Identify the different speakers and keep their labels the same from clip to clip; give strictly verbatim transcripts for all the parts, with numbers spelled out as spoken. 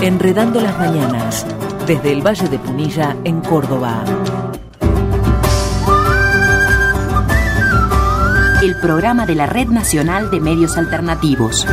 Speaker 1: Enredando las mañanas, desde el Valle de Punilla, en Córdoba.
Speaker 2: El programa de la Red Nacional de Medios Alternativos.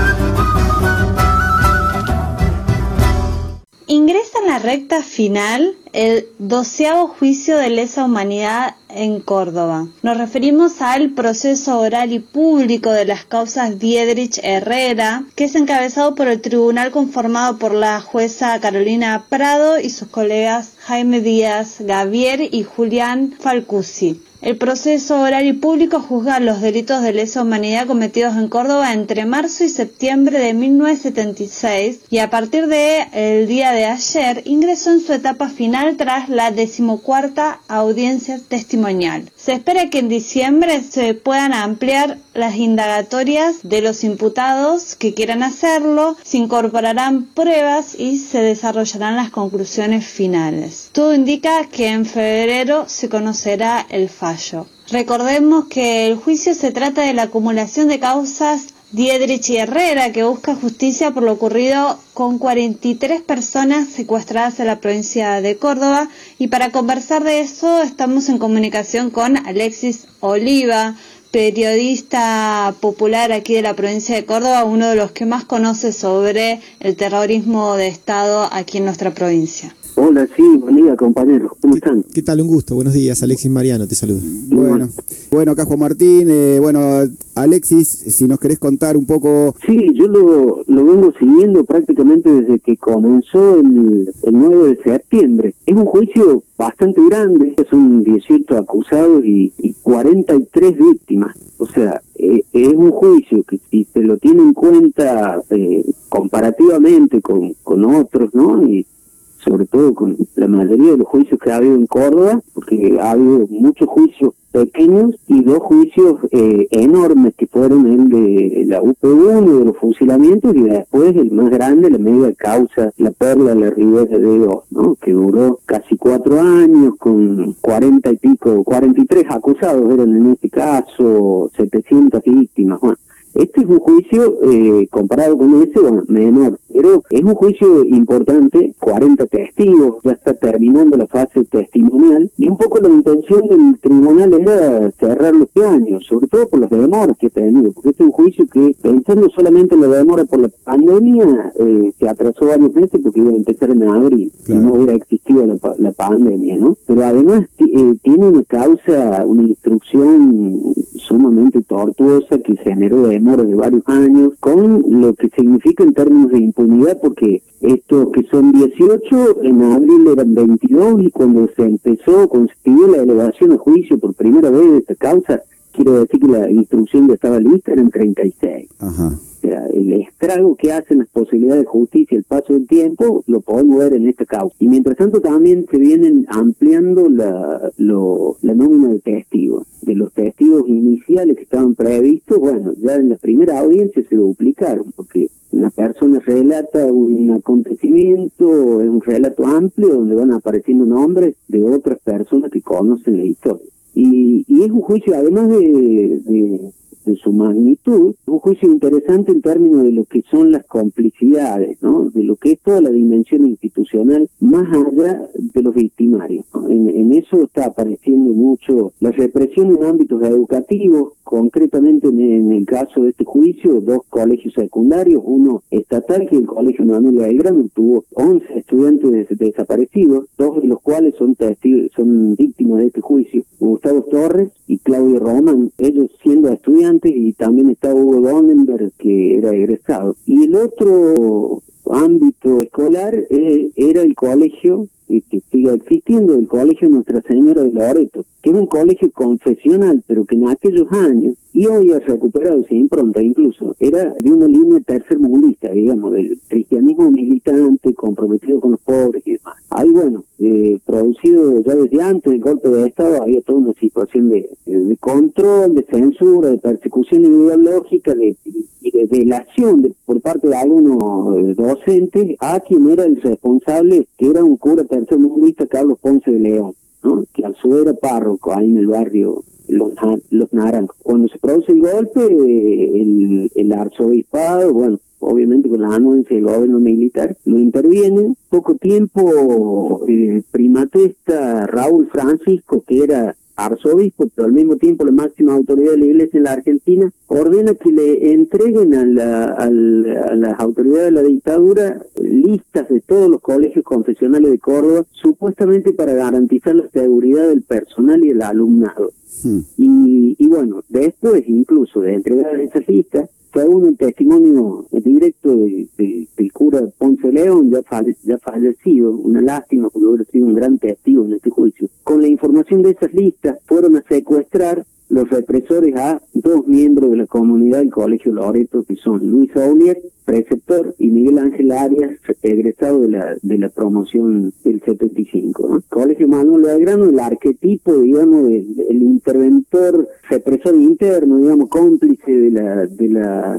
Speaker 3: Ingresa en la recta final el doceavo juicio de lesa humanidad en Córdoba. Nos referimos al proceso oral y público de las causas Diedrich Herrera, que es encabezado por el tribunal conformado por la jueza Carolina Prado y sus colegas Jaime Díaz Gavier y Julián Falcusi. El proceso oral y público juzga los delitos de lesa humanidad cometidos en Córdoba entre marzo y septiembre de mil novecientos setenta y seis y a partir del día de ayer ingresó en su etapa final tras la decimocuarta audiencia testimonial. Se espera que en diciembre se puedan ampliar las indagatorias de los imputados que quieran hacerlo, se incorporarán pruebas y se desarrollarán las conclusiones finales. Todo indica que en febrero se conocerá el fallo. Recordemos que el juicio se trata de la acumulación de causas Diedrich y Herrera, que busca justicia por lo ocurrido con cuarenta y tres personas secuestradas en la provincia de Córdoba, y para conversar de eso estamos en comunicación con Alexis Oliva, periodista popular aquí de la provincia de Córdoba, uno de los que más conoce sobre el terrorismo de Estado aquí en nuestra provincia.
Speaker 4: Hola, sí, buen día, compañeros. ¿Cómo están?
Speaker 5: ¿Qué tal? Un gusto. Buenos días. Alexis Mariano te saluda. Bueno, bueno, acá Juan Martín. Eh, bueno, Alexis, si nos querés contar un poco...
Speaker 4: Sí, yo lo, lo vengo siguiendo prácticamente desde que comenzó el, el nueve de septiembre. Es un juicio bastante grande. Son dieciocho acusados y, y cuarenta y tres víctimas. O sea, eh, es un juicio que si se lo tiene en cuenta eh, comparativamente con, con otros, ¿no? Y sobre todo con la mayoría de los juicios que ha habido en Córdoba, porque ha habido muchos juicios pequeños y dos juicios eh, enormes que fueron el de la U P uno, de los fusilamientos, y después el más grande, la media causa, la Perla de la Ribera de dos, ¿no? Que duró casi cuatro años con cuarenta y pico, cuarenta y tres acusados eran en este caso, setecientas víctimas, bueno. Este es un juicio, eh, comparado con ese, bueno, menor, pero es un juicio importante, cuarenta testigos, ya está terminando la fase testimonial, y un poco la intención del tribunal era cerrar los años, sobre todo por las demoras que ha tenido, porque este es un juicio que, pensando solamente en la demora por la pandemia, eh, se atrasó varios meses porque iba a empezar en abril, claro, y no hubiera existido la, la pandemia, ¿no? Pero además eh, tiene una causa, una instrucción sumamente tortuosa que generó de demora de varios años, con lo que significa en términos de impunidad, porque estos que son dieciocho, en abril eran veintidós, y cuando se empezó, cuando se pidió la elevación a juicio por primera vez de esta causa, quiero decir que la instrucción ya estaba lista, eran treinta y seis. Ajá. O sea, el estrago que hacen las posibilidades de justicia, el paso del tiempo, lo podemos ver en esta causa. Y mientras tanto también se vienen ampliando la, lo, la nómina de testigos. De los testigos iniciales que estaban previstos, bueno, ya en la primera audiencia se duplicaron, porque una persona relata un acontecimiento, es un relato amplio donde van apareciendo nombres de otras personas que conocen la historia. Y, y es un juicio, además de, de, de su magnitud, un juicio interesante en términos de lo que son las complicidades, ¿no? De lo que es toda la dimensión institucional, más allá de los victimarios, ¿no? En, en eso está apareciendo mucho la represión en ámbitos educativos, concretamente en, en el caso de este juicio, dos colegios secundarios, uno estatal, que es el Colegio Manuel Belgrano, tuvo once estudiantes des, desaparecidos, dos de los cuales son testigos, son víctimas de este juicio, Gustavo Torres y Claudio Román, ellos siendo estudiantes, y también está Hugo Donenberg, que era egresado. Y el otro ámbito escolar eh, era el colegio, eh, que sigue existiendo, el Colegio Nuestra Señora de Loreto, que es un colegio confesional, pero que en aquellos años, y hoy ha recuperado su impronta incluso, era de una línea tercermundista, digamos, del cristianismo militante, comprometido con los pobres y demás. Ahí, bueno, eh, producido ya desde antes del golpe de Estado, había toda una situación de, de control, de censura, de persecución ideológica, de, y de delación de, por parte de algunos eh, docentes a quien era el responsable, que era un cura tercermundista, Carlos Ponce de León, ¿no? Que a su vez era párroco ahí en el barrio Los, los Naranjos. Cuando se produce el golpe, el, el arzobispado, bueno, obviamente con la anuencia del gobierno militar, lo intervienen. Poco tiempo, el primatesta Raúl Francisco, que era arzobispo, pero al mismo tiempo la máxima autoridad de la iglesia en la Argentina, ordena que le entreguen a, la, a, la, a las autoridades de la dictadura listas de todos los colegios confesionales de Córdoba, supuestamente para garantizar la seguridad del personal y el alumnado. Hmm. Y, y bueno, después incluso de entregar esas listas, fue un testimonio directo de, de, del cura Ponce León, ya, falle, ya fallecido, una lástima porque hubiera sido un gran testigo en este juicio. Con la información de esas listas fueron a secuestrar los represores a dos miembros de la comunidad del Colegio Loreto, que son Luis Aulier, preceptor, y Miguel Ángel Arias, egresado de la de la promoción del setenta y cinco, ¿no? Colegio Manuel Belgrano, el arquetipo, digamos, del, del interventor, represor interno, digamos, cómplice de la de la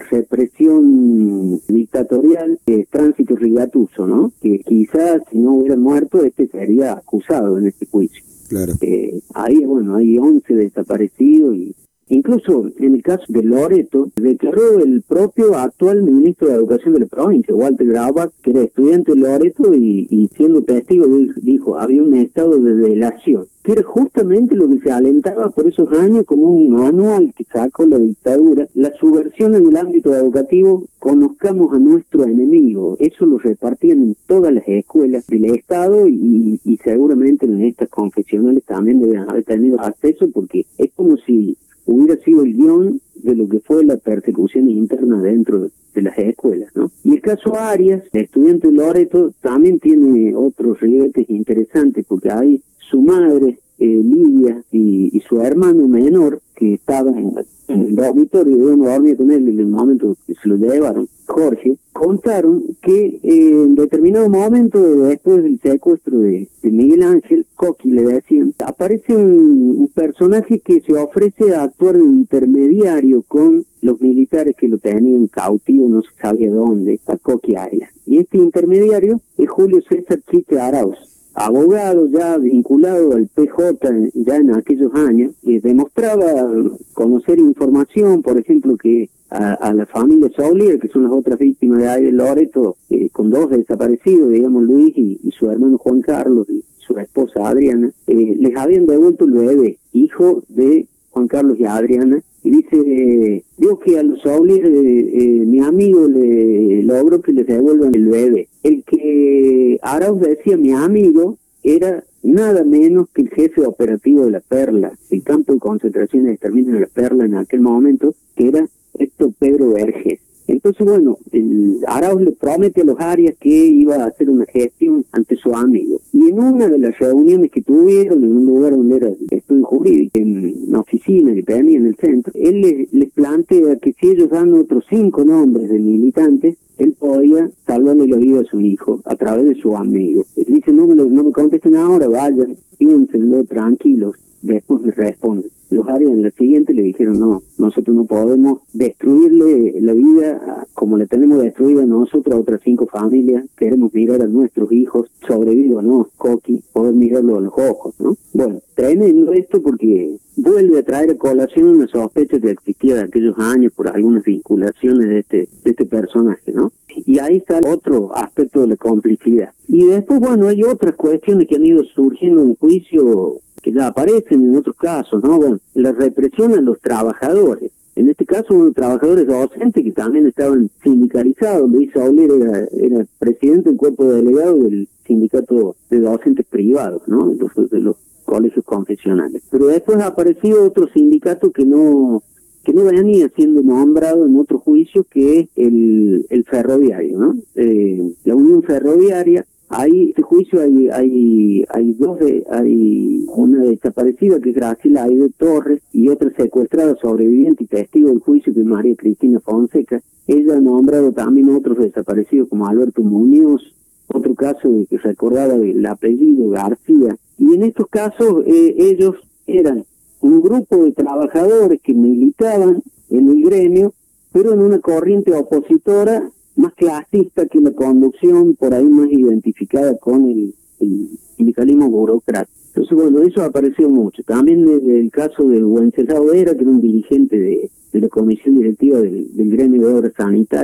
Speaker 4: represión dictatorial, eh, Tránsito Rigatuso, ¿no? Que quizás si no hubiera muerto, este sería acusado en este juicio. Claro. Eh, ahí, bueno, hay once desaparecidos y incluso en el caso de Loreto, declaró el propio actual ministro de Educación de la provincia, Walter Graubach, que era estudiante de Loreto y, y siendo testigo dijo, había un estado de delación, que era justamente lo que se alentaba por esos años como un manual que sacó la dictadura, la subversión en el ámbito educativo, conozcamos a nuestro enemigo. Eso lo repartían en todas las escuelas del Estado y, y seguramente en estas confesionales también deben haber tenido acceso, porque es como si hubiera sido el guión de lo que fue la persecución interna dentro de, de las escuelas, ¿no? Y el caso Arias, el estudiante de Loreto, también tiene otros ribetes interesantes, porque hay su madre, eh, Lidia, y, y su hermano menor, que estaba en, en el dormitorio, digamos, dormía con él en el momento que se lo llevaron, Jorge, contaron que eh, en determinado momento, después del secuestro de, de Miguel Ángel, Coqui le decían, aparece un, un personaje que se ofrece a actuar de intermediario con los militares que lo tenían cautivo, no se sabía dónde, a Coqui Arias. Y este intermediario es Julio César Chiste Arauz, abogado ya vinculado al P J ya en aquellos años, que demostraba conocer información, por ejemplo, que a, a la familia Saulier, que son las otras víctimas de ahí de Loreto, eh, con dos desaparecidos, digamos, Luis y, y su hermano Juan Carlos y su esposa Adriana, eh, les habían devuelto el bebé, hijo de Juan Carlos y Adriana, y dice, eh, digo que a los Saulier, eh, eh, mi amigo le logró que les devuelvan el bebé. El que Arauz decía mi amigo era nada menos que el jefe operativo de la Perla, el campo de concentración y exterminio de la Perla en aquel momento, que era Héctor Pedro Vergés. Entonces, bueno, el Arauz le promete a los Arias que iba a hacer una gestión ante su amigo. Y en una de las reuniones que tuvieron, en un lugar donde era el estudio jurídico, en una oficina que tenía en el centro, él les, les plantea que si ellos dan otros cinco nombres de militantes, él podía salvarle la vida a su hijo a través de su amigo. Él dice, no me, lo, no me contesten ahora, vayan, piénsenlo tranquilos, después me responden. Los Arias en la siguiente le dijeron, no, nosotros no podemos destruirle la vida como la tenemos destruida nosotros a otras cinco familias, queremos mirar a nuestros hijos, sobrevivo o no, Coqui, poder mirarlo a los ojos, ¿no? Bueno, tremendo esto porque vuelve a traer a colación una sospecha que existía de aquellos años por algunas vinculaciones de este, de este personaje, ¿no? Y ahí está otro aspecto de la complicidad. Y después, bueno, hay otras cuestiones que han ido surgiendo en juicio que ya aparecen en otros casos, ¿no? Bueno, la represión a los trabajadores. En este caso, unos trabajadores docentes que también estaban sindicalizados. Luis Aulier era, era presidente del cuerpo de delegado del sindicato de docentes privados, ¿no? De los, de los colegios confesionales. Pero después ha aparecido otro sindicato que no que no venía siendo nombrado en otro juicio, que es el, el ferroviario, ¿no? Eh, la Unión Ferroviaria. Hay este juicio hay hay hay dos de, hay una desaparecida que es Graciela Aide Torres y otra secuestrada sobreviviente y testigo del juicio que es María Cristina Fonseca. Ella ha nombrado también otros desaparecidos como Alberto Muñoz, otro caso de que recordaba el apellido García. Y en estos casos eh, ellos eran un grupo de trabajadores que militaban en el gremio, pero en una corriente opositora más clasista que la conducción, por ahí más identificada con el, el sindicalismo burócrata. Entonces, bueno, eso apareció mucho. También el, el caso de Wenceslao Vera, que era un dirigente de, de la comisión directiva del, del gremio de obras sanitarias,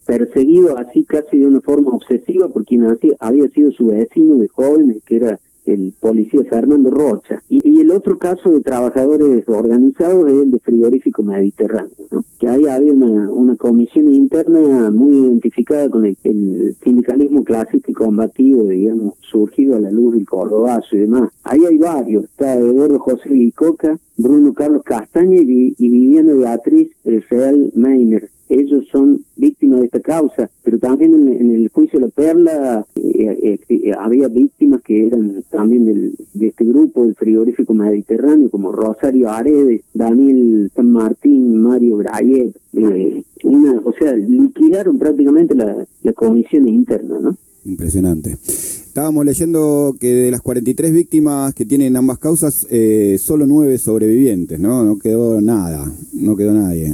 Speaker 4: perseguido así casi de una forma obsesiva por quien había, había sido su vecino de jóvenes, que era el policía Fernando Rocha. Y, y el otro caso de trabajadores organizados es el de Frigorífico Mediterráneo, ¿no? Que ahí había una, una comisión interna muy identificada con el, el sindicalismo clásico y combativo, digamos, surgido a la luz del Cordobazo y demás. Ahí hay varios, está Eduardo José Vicoca, Bruno Carlos Castaña y, y Viviana Beatriz Real Meiner. Ellos son víctimas de esta causa, pero también en, en el juicio de la Perla eh, eh, eh, había víctimas que eran también del, de este grupo del Frigorífico Mediterráneo, como Rosario Aredes, Daniel San Martín, Mario Grayet, eh, una, o sea, liquidaron prácticamente la, la comisión interna, ¿no?
Speaker 5: Impresionante. Estábamos leyendo que de las cuarenta y tres víctimas que tienen ambas causas, eh, solo nueve sobrevivientes, ¿no? No quedó nada, no quedó nadie.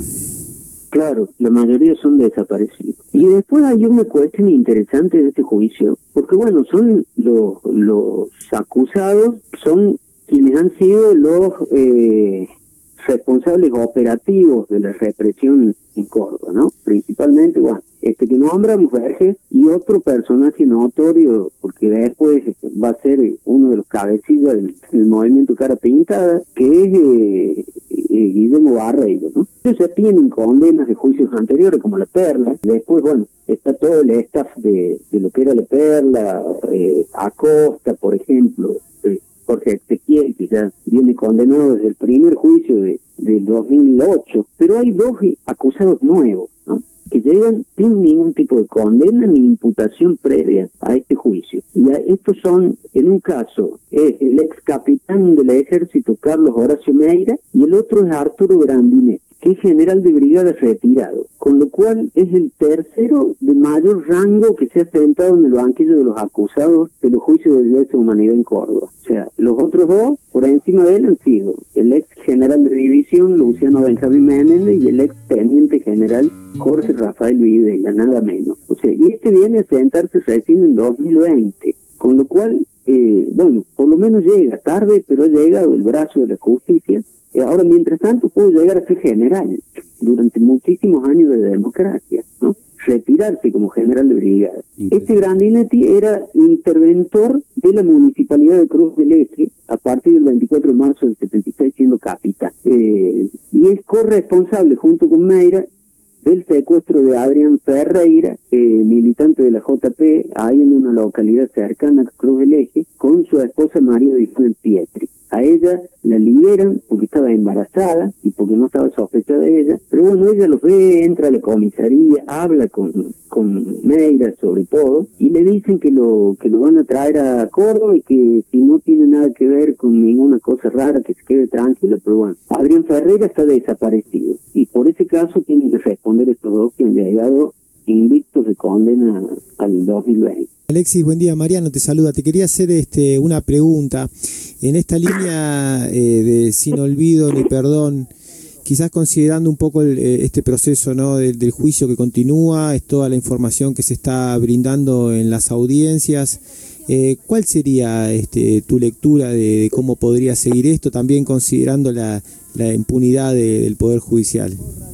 Speaker 4: Claro, la mayoría son desaparecidos. Y después hay una cuestión interesante de este juicio, porque bueno, son los, los acusados, son quienes han sido los eh, responsables operativos de la represión en Córdoba, ¿no? Principalmente, bueno, este que nombramos Verges y otro personaje notorio, porque después va a ser uno de los cabecillas del, del movimiento Cara Pintada, que es eh, eh, Guillermo Barreiro, ¿no? Ellos ya tienen condenas de juicios anteriores, como La Perla. Después, bueno, está todo el staff de, de lo que era La Perla, eh, Acosta, por ejemplo, eh, Jorge Ezequiel, que ya viene condenado desde el primer juicio de, del dos mil ocho, pero hay dos acusados nuevos, ¿no?, que llegan sin ningún tipo de condena ni imputación previa a este juicio. Y a, estos son, en un caso, es el ex capitán del ejército Carlos Horacio Meira, y el otro es Arturo Grandinetti, que es general de brigada retirado, con lo cual es el tercero de mayor rango que se ha sentado en el banquillo de los acusados de los juicios de lesa humanidad en Córdoba. O sea, los otros dos, por encima de él, han sido el ex general de división Luciano Benjamín Menéndez y el ex teniente general Jorge Rafael Videla, nada menos. O sea, y este viene a sentarse recién en dos mil veinte, con lo cual, eh, bueno, por lo menos llega tarde, pero ha llegado el brazo de la justicia. Ahora, mientras tanto, pudo llegar a ser general durante muchísimos años de democracia, ¿no? Retirarse como general de brigada. Este Grandinetti era interventor de la municipalidad de Cruz del Eje a partir del veinticuatro de marzo del setenta y seis, siendo capitán. Eh, y es corresponsable, junto con Meira, del secuestro de Adrián Ferreira, eh, militante de la J P, ahí en una localidad cercana a Cruz del Eje, con su esposa María de Pietri. A ella la liberan porque estaba embarazada y porque no estaba sospechada de ella, pero bueno, ella los ve, entra a la comisaría, habla con, con Meira sobre todo, y le dicen que lo que lo van a traer a Córdoba y que si no tiene nada que ver con ninguna cosa rara, que se quede tranquila. Pero bueno, Adrián Ferreira está desaparecido y por ese caso tienen que responder estos dos que han llegado invictos de condena al dos mil veinte.
Speaker 6: Alexis, buen día. Mariano te saluda. Te quería hacer este una pregunta. En esta línea eh, de sin olvido ni perdón, quizás considerando un poco el, este proceso, ¿no?, del, del juicio que continúa, es toda la información que se está brindando en las audiencias, eh, ¿cuál sería este, tu lectura de, de cómo podría seguir esto, también considerando la, la impunidad de, del Poder Judicial?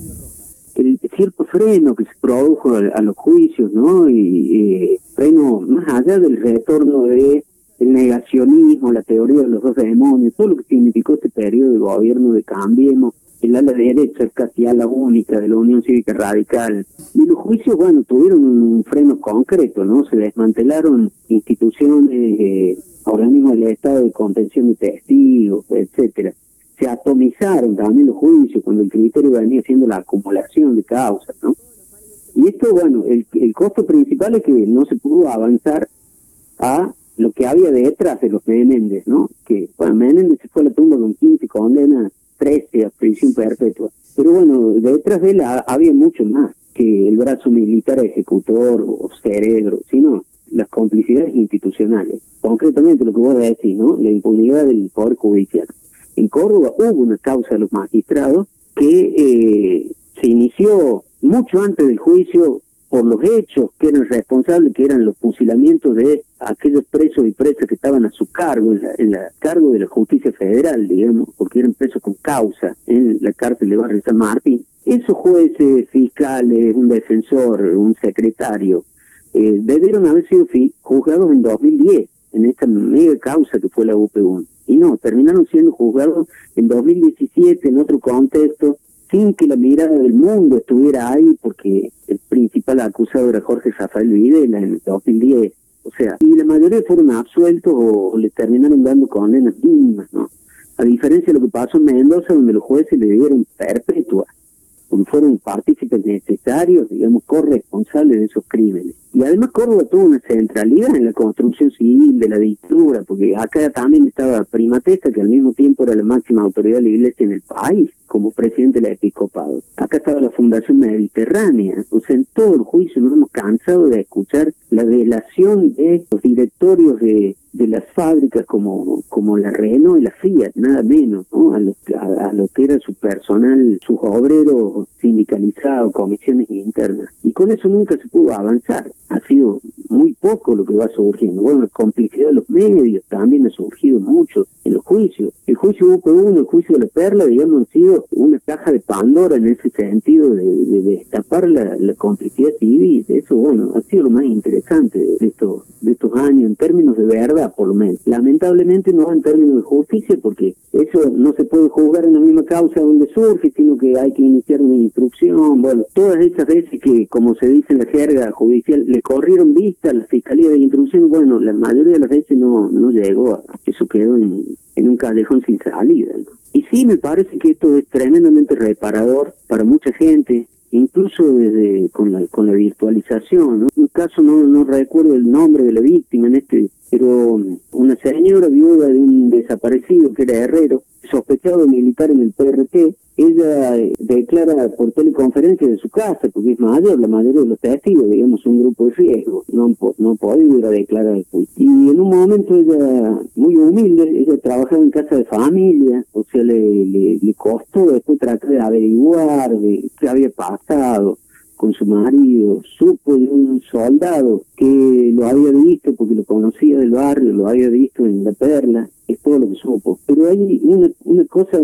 Speaker 4: El cierto freno que se produjo a, a los juicios, ¿no? Y eh, freno más allá del retorno de el negacionismo, la teoría de los dos demonios, todo lo que significó este periodo de gobierno de Cambiemos, el ala derecha es casi ala única de la Unión Cívica Radical. Y los juicios, bueno, tuvieron un freno concreto, ¿no? Se desmantelaron instituciones, eh, organismos del Estado de contención de testigos, etcétera. Se atomizaron también los juicios cuando el criterio venía siendo la acumulación de causas, ¿no? Y esto, bueno, el, el costo principal es que no se pudo avanzar a lo que había detrás de los Menéndez, ¿no? Que, bueno, Menéndez se fue a la tumba con quince condenas, trece a prisión perpetua. Pero bueno, detrás de él ha, había mucho más que el brazo militar ejecutor o cerebro, sino las complicidades institucionales. Concretamente lo que vos decís, ¿no? La impunidad del Poder Judicial. En Córdoba hubo una causa de los magistrados que eh, se inició mucho antes del juicio por los hechos que eran responsables, que eran los fusilamientos de aquellos presos y presas que estaban a su cargo, en la, en la cargo de la justicia federal, digamos, porque eran presos con causa en la cárcel de Barrio San Martín. Esos jueces, fiscales, un defensor, un secretario, eh, debieron haber sido juzgados en dos mil diez, en esta mega causa que fue la U P uno. Y no, terminaron siendo juzgados en dos mil diecisiete, en otro contexto, sin que la mirada del mundo estuviera ahí, porque el principal acusado era Jorge Rafael Videla en el dos mil diez. O sea, y la mayoría fueron absueltos o, o le terminaron dando condenas mínimas, ¿no? A diferencia de lo que pasó en Mendoza, donde los jueces le dieron perpetua, porque fueron partícipes necesarios, digamos, corresponsables de esos crímenes. Y además Córdoba tuvo una centralidad en la construcción civil de la dictadura, porque acá también estaba Prima Testa, que al mismo tiempo era la máxima autoridad de la iglesia en el país, como presidente del episcopado. Acá estaba la Fundación Mediterránea. O sea, en todo el juicio nos hemos cansado de escuchar la delación de los directorios de, de las fábricas como, como la Renault y la Fiat, nada menos, ¿no? A lo, a, a lo que era su personal, sus obreros sindicalizados, comisiones internas. Y con eso nunca se pudo avanzar. Ha sido muy poco lo que va surgiendo. Bueno, la complicidad de los medios también ha surgido mucho en los juicios. El juicio U P uno, el juicio de la Perla, digamos, han sido una caja de Pandora en ese sentido de, de, de destapar la, la complicidad civil. Eso, bueno, ha sido lo más interesante de estos, de estos años, en términos de verdad, por lo menos. Lamentablemente no en términos de justicia, porque eso no se puede juzgar en la misma causa donde surge, sino que hay que iniciar una instrucción. Bueno, todas esas veces que, como se dice en la jerga judicial, le corrieron vista a la Fiscalía de Instrucción, bueno, la mayoría de las veces no, no llegó a eso, quedó en, en un callejón sin salida, ¿no? Y sí, me parece que esto es tremendamente reparador para mucha gente, incluso desde con la con la virtualización, ¿no? En un caso no no recuerdo el nombre de la víctima en este, pero una señora viuda de un desaparecido que era herrero, sospechado de militar en el P R T, ella eh, declara por teleconferencia de su casa, porque es mayor, la mayoría de los testigos, digamos, un grupo de riesgo, no han no podido ir a declarar el juicio. Y en un momento ella, muy humilde, ella trabajaba en casa de familia, o sea, le, le, le costó después tratar de averiguar de qué había pasado con su marido, supo de un soldado que lo había visto porque lo conocía del barrio, lo había visto en La Perla, es todo lo que supo. Pero hay una, una cosa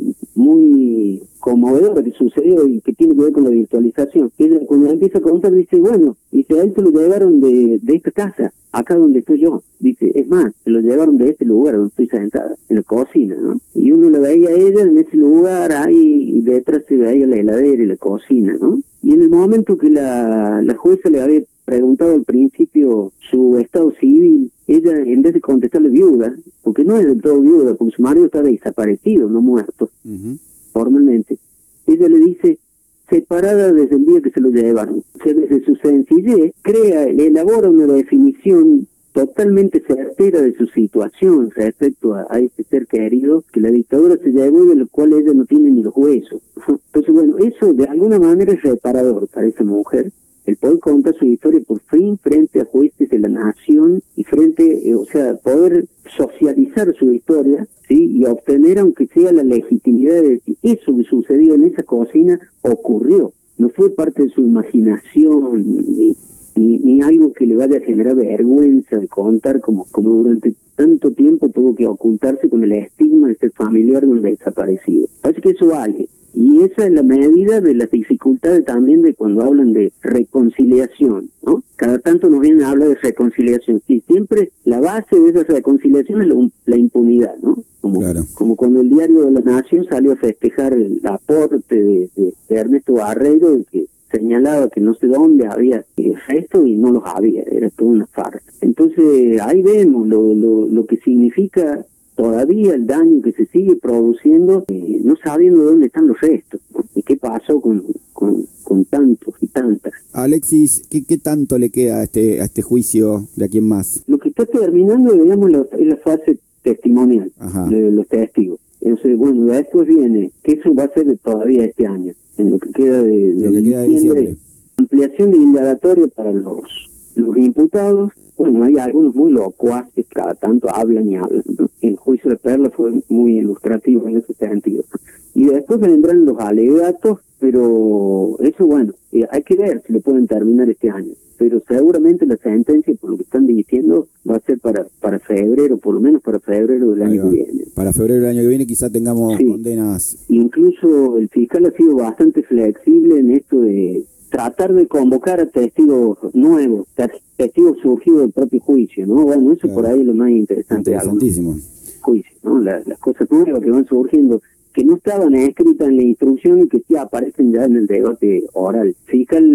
Speaker 4: muy conmovedora que sucedió y que tiene que ver con la virtualización. Ella, cuando empieza a contar, dice, bueno, dice, a él se lo llevaron de, de esta casa, acá donde estoy yo. Dice, es más, se lo llevaron de este lugar donde estoy sentada, en la cocina, ¿no? Y uno la veía a ella en ese lugar, ahí detrás se veía la heladera y la cocina, ¿no? Y en el momento que la, la jueza le había preguntado al principio su estado civil, ella, en vez de contestarle viuda, porque no es del todo viuda, porque su marido está desaparecido, no muerto, uh-huh. formalmente, ella le dice, separada desde el día que se lo llevaron. O sea, desde su sencillez, crea, elabora una definición totalmente certera de su situación respecto a, a este ser querido que la dictadura se llevó y de lo cual ella no tiene ni los huesos. Entonces, bueno, eso de alguna manera es reparador para esa mujer, el poder contar su historia por fin frente a jueces de la nación y frente, eh, o sea, poder socializar su historia, ¿sí? Y obtener, aunque sea la legitimidad de decir, eso que sucedió en esa cocina ocurrió, no fue parte de su imaginación, ni, ni, ni algo que le vaya a generar vergüenza de contar, como, como durante tanto tiempo tuvo que ocultarse con el estigma de ser familiar de un desaparecido. Parece que eso vale. Y esa es la medida de las dificultades también de cuando hablan de reconciliación, ¿no? Cada tanto nos vienen a hablar de reconciliación. Sí, siempre la base de esa reconciliación es la, la impunidad, ¿no? Como, claro. como cuando el Diario de la Nación salió a festejar el aporte de, de, de Ernesto Barreiro, que señalaba que no sé dónde había esto y no los había, era toda una farsa. Entonces ahí vemos lo, lo, lo que significa todavía el daño que se sigue produciendo, eh, no sabiendo dónde están los restos, ¿no? Y qué pasó con, con, con tantos y tantas.
Speaker 5: Alexis, ¿qué, qué tanto le queda a este, a este juicio de aquí en más?
Speaker 4: Lo que está terminando, digamos, la, es la fase testimonial. Ajá. De los testigos. Entonces, bueno, después viene, que eso va a ser todavía este año, en lo que queda de, de,
Speaker 5: lo que queda de diciembre.
Speaker 4: Ampliación de indagatorio para los, los imputados, bueno, hay algunos muy locuaz que cada tanto hablan y hablan, ¿no? El juicio de Perla fue muy ilustrativo en ese sentido. Y después vendrán los alegatos, pero eso, bueno, eh, hay que ver si lo pueden terminar este año. Pero seguramente la sentencia, por lo que están diciendo, va a ser para para febrero, por lo menos para febrero del año que viene.
Speaker 5: Para febrero del año que viene quizá tengamos sí. condenas.
Speaker 4: Incluso el fiscal ha sido bastante flexible en esto de tratar de convocar a testigos nuevos, testigos surgidos del propio juicio, ¿no? Bueno, eso claro. Por ahí es lo más interesante.
Speaker 5: Interesantísimo.
Speaker 4: Juicio, ¿no? Las, las cosas nuevas que van surgiendo, que no estaban escritas en la instrucción y que sí aparecen ya en el debate oral. Fiscal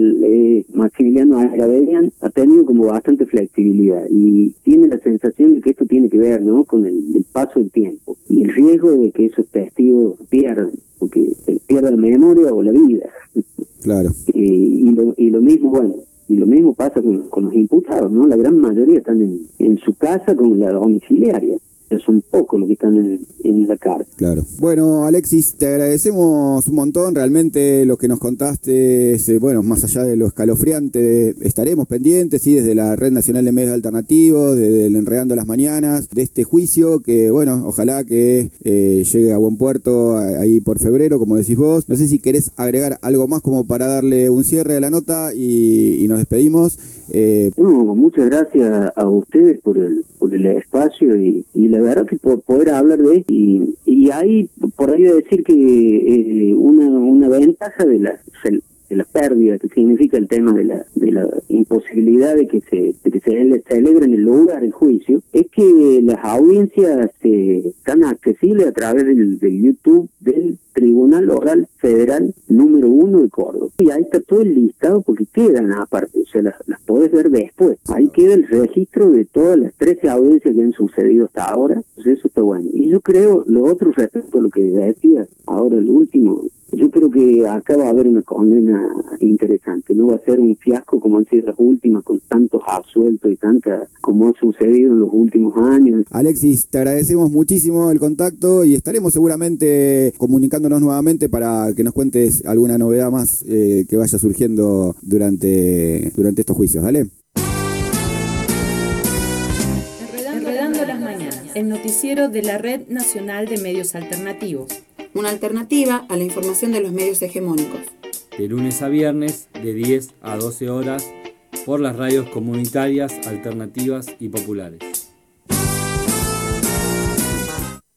Speaker 4: eh, Maximiliano Agraverian ha tenido como bastante flexibilidad y tiene la sensación de que esto tiene que ver, ¿no?, con el, el paso del tiempo y el riesgo de que esos testigos pierdan, porque pierdan la memoria o la vida.
Speaker 5: Claro.
Speaker 4: Eh, y, lo, y lo mismo, bueno, y lo mismo pasa con, con los imputados, ¿no? La gran mayoría están en, en su casa con la domiciliaria. Son pocos los que están en, en la cárcel.
Speaker 5: Claro. Bueno, Alexis, te agradecemos un montón. Realmente lo que nos contaste, es, eh, bueno, más allá de lo escalofriante, estaremos pendientes, sí, desde la Red Nacional de Medios Alternativos, desde el Enredando las Mañanas, de este juicio que, bueno, ojalá que eh, llegue a buen puerto ahí por febrero, como decís vos. No sé si querés agregar algo más como para darle un cierre a la nota y, y nos despedimos.
Speaker 4: Eh, no, muchas gracias a ustedes por el, por el espacio y, y la verdad que por poder hablar de esto y, y hay por ahí decir que eh, una una ventaja de la de la pérdida que significa el tema de la de la imposibilidad de que se de que se celebre en el lugar el juicio es que las audiencias eh, están accesibles a través del, del YouTube del Tribunal Oral Federal número uno de Córdoba. Y ahí está todo el listado porque quedan aparte, o sea, las, las podés ver después. Ahí queda el registro de todas las trece audiencias que han sucedido hasta ahora. Entonces eso está bueno. Y yo creo, lo otro respecto a lo que decía ahora el último, yo creo que acá va a haber una condena interesante. No va a ser un fiasco como han sido las últimas, con tantos absueltos y tanta como ha sucedido en los últimos años.
Speaker 5: Alexis, te agradecemos muchísimo el contacto y estaremos seguramente comunicándonos nuevamente para que nos cuentes alguna novedad más eh, que vaya surgiendo durante, durante estos juicios. ¿Dale?
Speaker 2: Enredando las mañanas, el noticiero de la Red Nacional de Medios Alternativos.
Speaker 7: Una alternativa a la información de los medios hegemónicos.
Speaker 8: De lunes a viernes, de diez a doce horas, por las radios comunitarias, alternativas y populares.